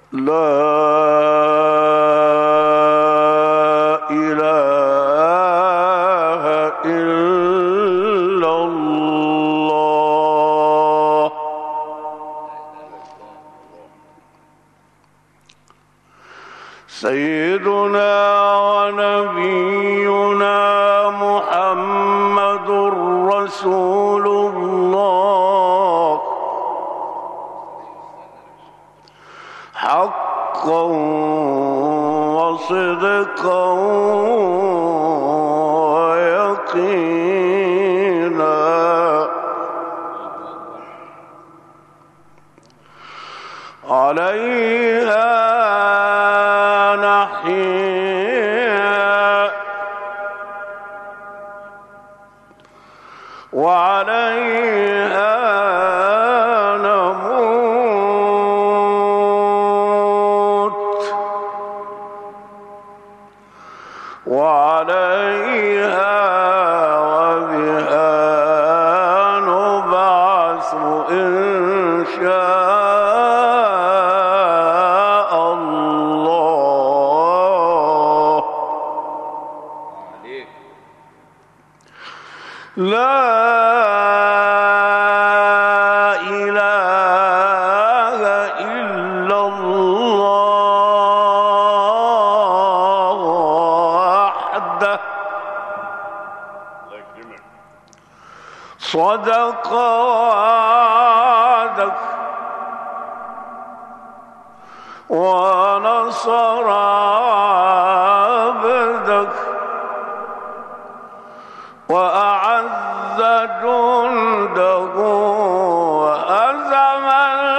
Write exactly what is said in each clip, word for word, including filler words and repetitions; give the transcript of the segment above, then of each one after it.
لا إله إلا الله. سيدنا ونبينا محمد رسول الله حقا وصدقا ويقينا. عليها نحيا وعليها نموت وعليها وبها نبعث إن شاء الله. لا إله إلا الله وحده صدق وعدك ونصر عبدك وأعز جنده وهزم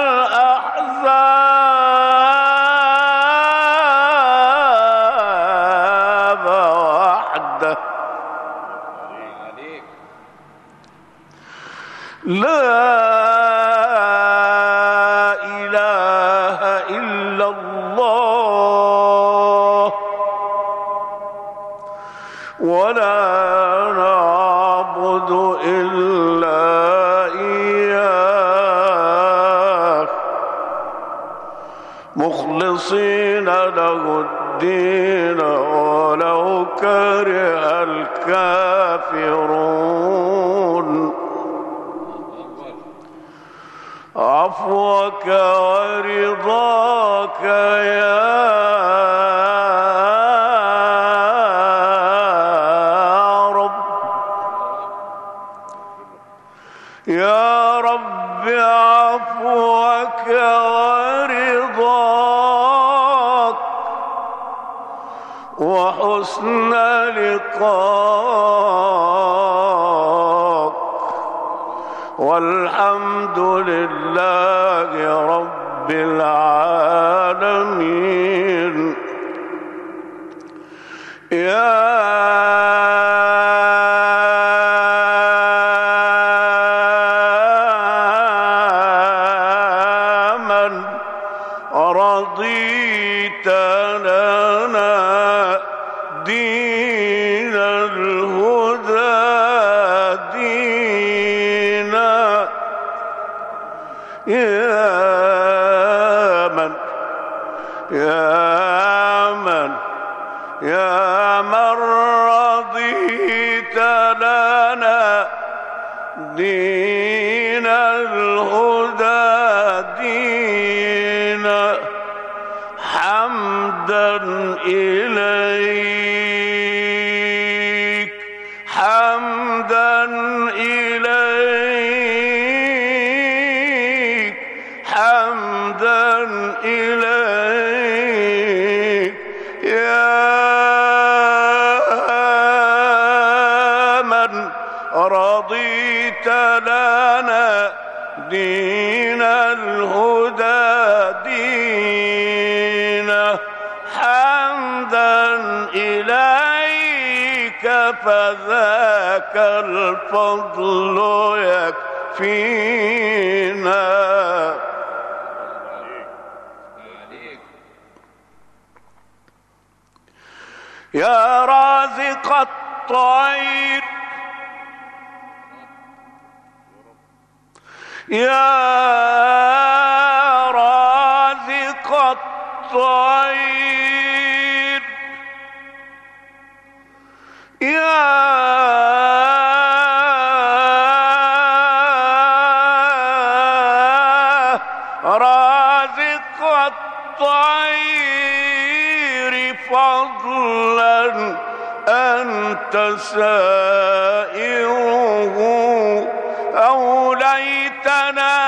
الأحزاب وحده. لا إله إلا الله ولا نعبد إلا إياه مخلصين له الدين ولو كره الكافرون. عفوك ورضاك يا رب يا رب. عفوك ورضاك وحسن لقاك والحمد لله رب العالمين. يا من رضيت لنا دين الهدى دينا. يا من يا من يا من رضيت لنا دين الهدى دينا. حمدا إليك حمدا إليك حمدا إليك. يا من رضيت لنا دين الهدى دينا. حمدا إليك فذاك الفضل يكفينا. يا رازق الطير يا رازق الطير الطير يا رازق الطير فضلا أنت سائره أوليتنا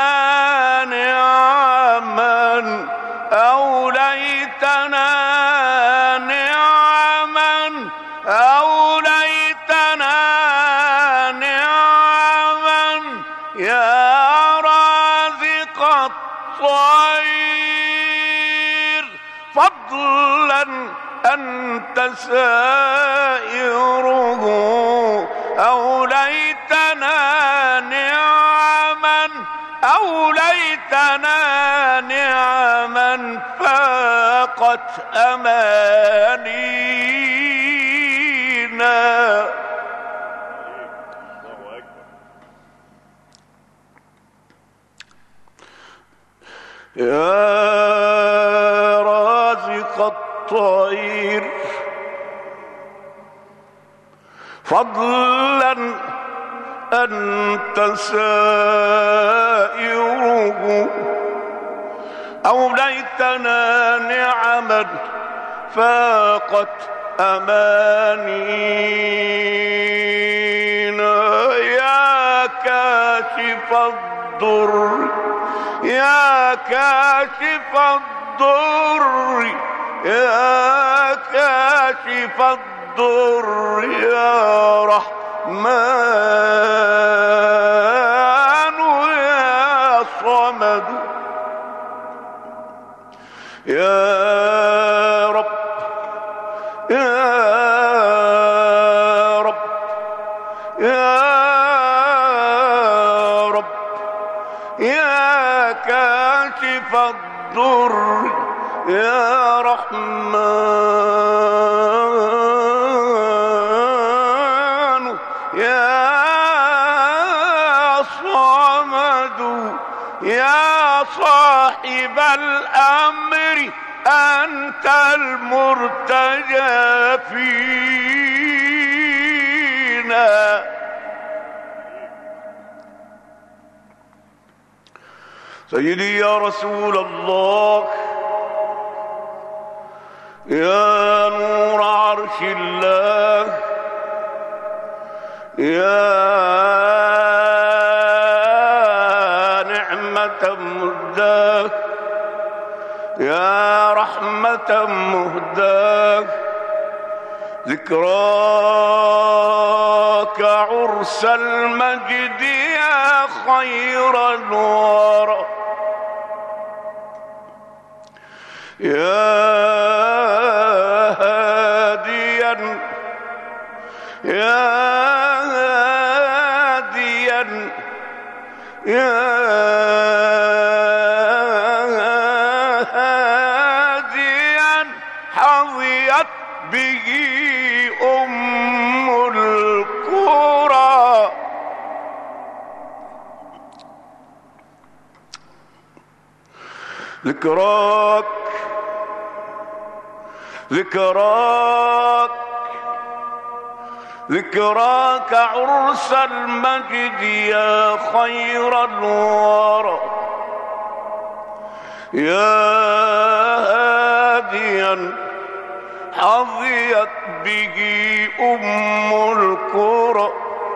نعما أوليتنا نعما أوليتنا نعما يا رازق الطير فضلا أنت سائره أوليتنا نعما أوليتنا نعما فاقت أمانينا. يا رازق الطير فضلا أنت سائره أوليتنا نعما فاقت أمانينا. يا كاشف الضر يا كاشف الضر يا كاشف الضر يا رحمن يا صمد يا رب يا رب يا رب يا كاشف الضر يا رحمن يا صمد يا صاحب الأمر أنت المرتجى فينا. سيدي يا رسول الله يا نور عرش الله يا نعمة مهداة يا رحمة مهداة ذكراك عرس المجد يا خير الورى يا هاديا يا هاديا يا هاديا حظيت به أم القرى. ذكراك ذكراك ذكراك عرس المجد يا خير الورى يا هاديا حظيت به أم القرى.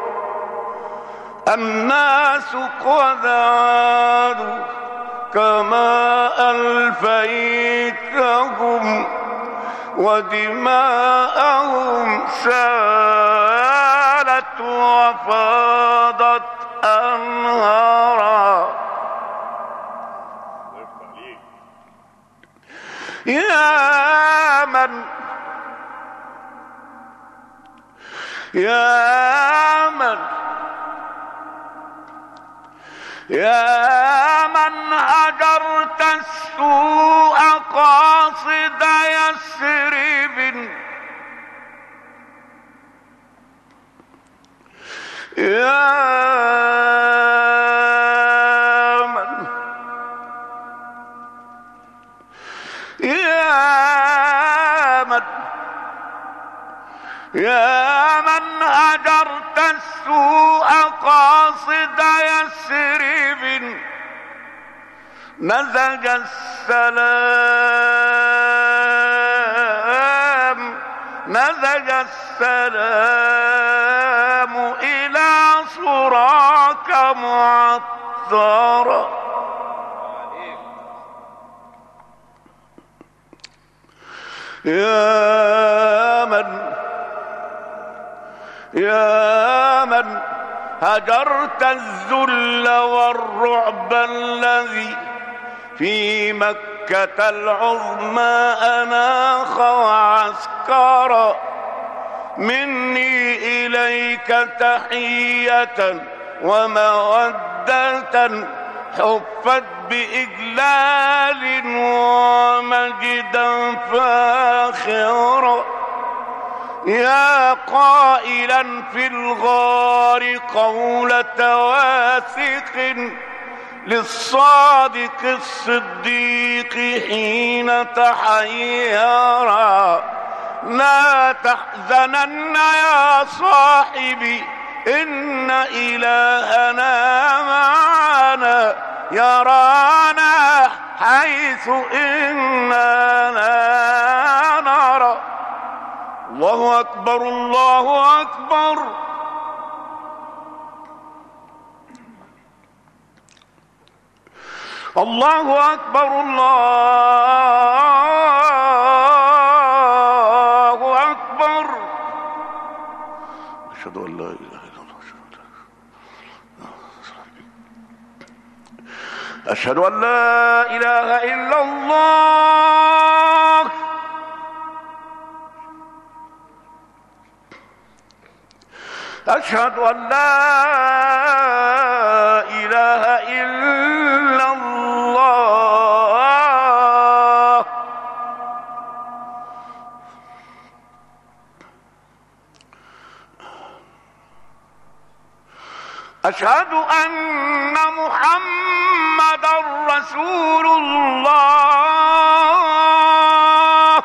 الناس قد عادوا كما ألفيتهم ودماءهم سالت وفاضت أنهارا. يا من يا من يا من هجرت السوء قاصد يثرب يا من يا يا من هجرت السوء قاصد يثرب نزج السلام نزج السلام إلى صراك معطرا. يا من يا من هجرت الذل والرعب الذي في مكة العظمى أناخ وعسكرا، مني إليك تحية ومودة حفت بإجلال ومجدا فاخرا. يا قائلا في الغار قولة واثق للصادق الصديق حين تحيرا، لا تحزنن يا صاحبي إن إلهنا معنا يرانا حيث إننا نرى. الله أكبر الله أكبر. الله أكبر الله أكبر. أشهد أن لا إله إلا الله أشهد أن لا إله إلا الله أشهد أن لا إله إلا الله أشهد أن محمدًا رسول الله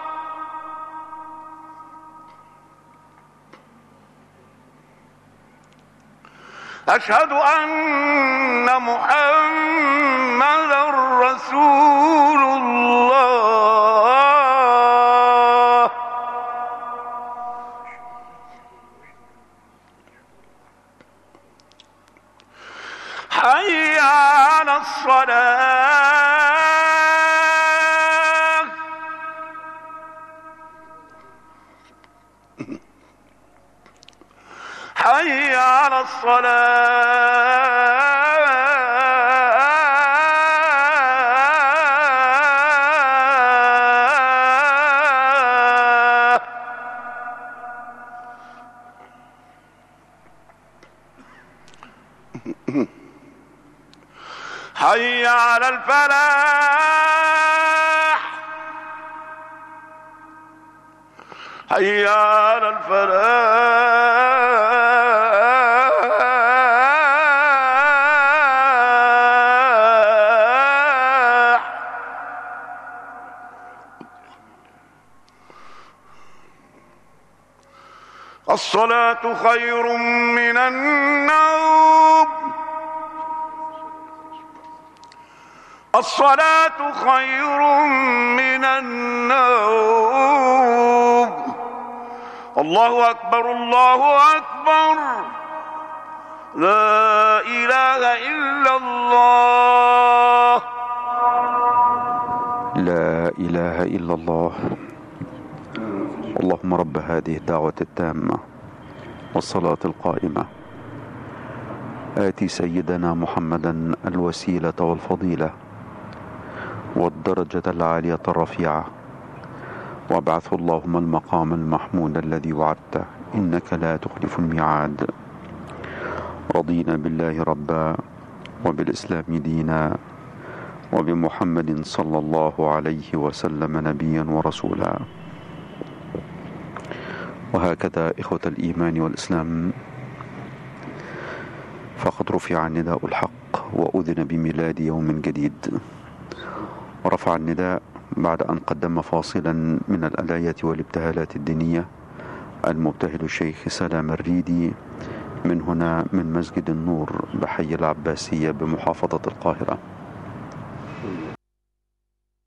أشهد أن محمدًا رسول الله حي على الصلاة حي على الصلاة حي على الفلاح حي على الفلاح. الصلاة خير من النوم الصلاة خير من النوم. الله أكبر الله أكبر. لا إله إلا الله لا إله إلا الله. اللهم رب هذه الدعوة التامة والصلاة القائمة آتي سيدنا محمدا الوسيلة والفضيلة والدرجة العالية الرفيعة وابعثه اللهم المقام المحمود الذي وعدته إنك لا تخلف الميعاد. رضينا بالله ربا وبالإسلام دينا وبمحمد صلى الله عليه وسلم نبيا ورسولا. وهكذا إخوة الإيمان والإسلام فقد رفع نداء الحق وأذن بميلاد يوم جديد. ورفع النداء بعد أن قدم فاصلا من الآليات والابتهالات الدينية المبتهل الشيخ سلام الريدي من هنا من مسجد النور بحي العباسية بمحافظة القاهرة.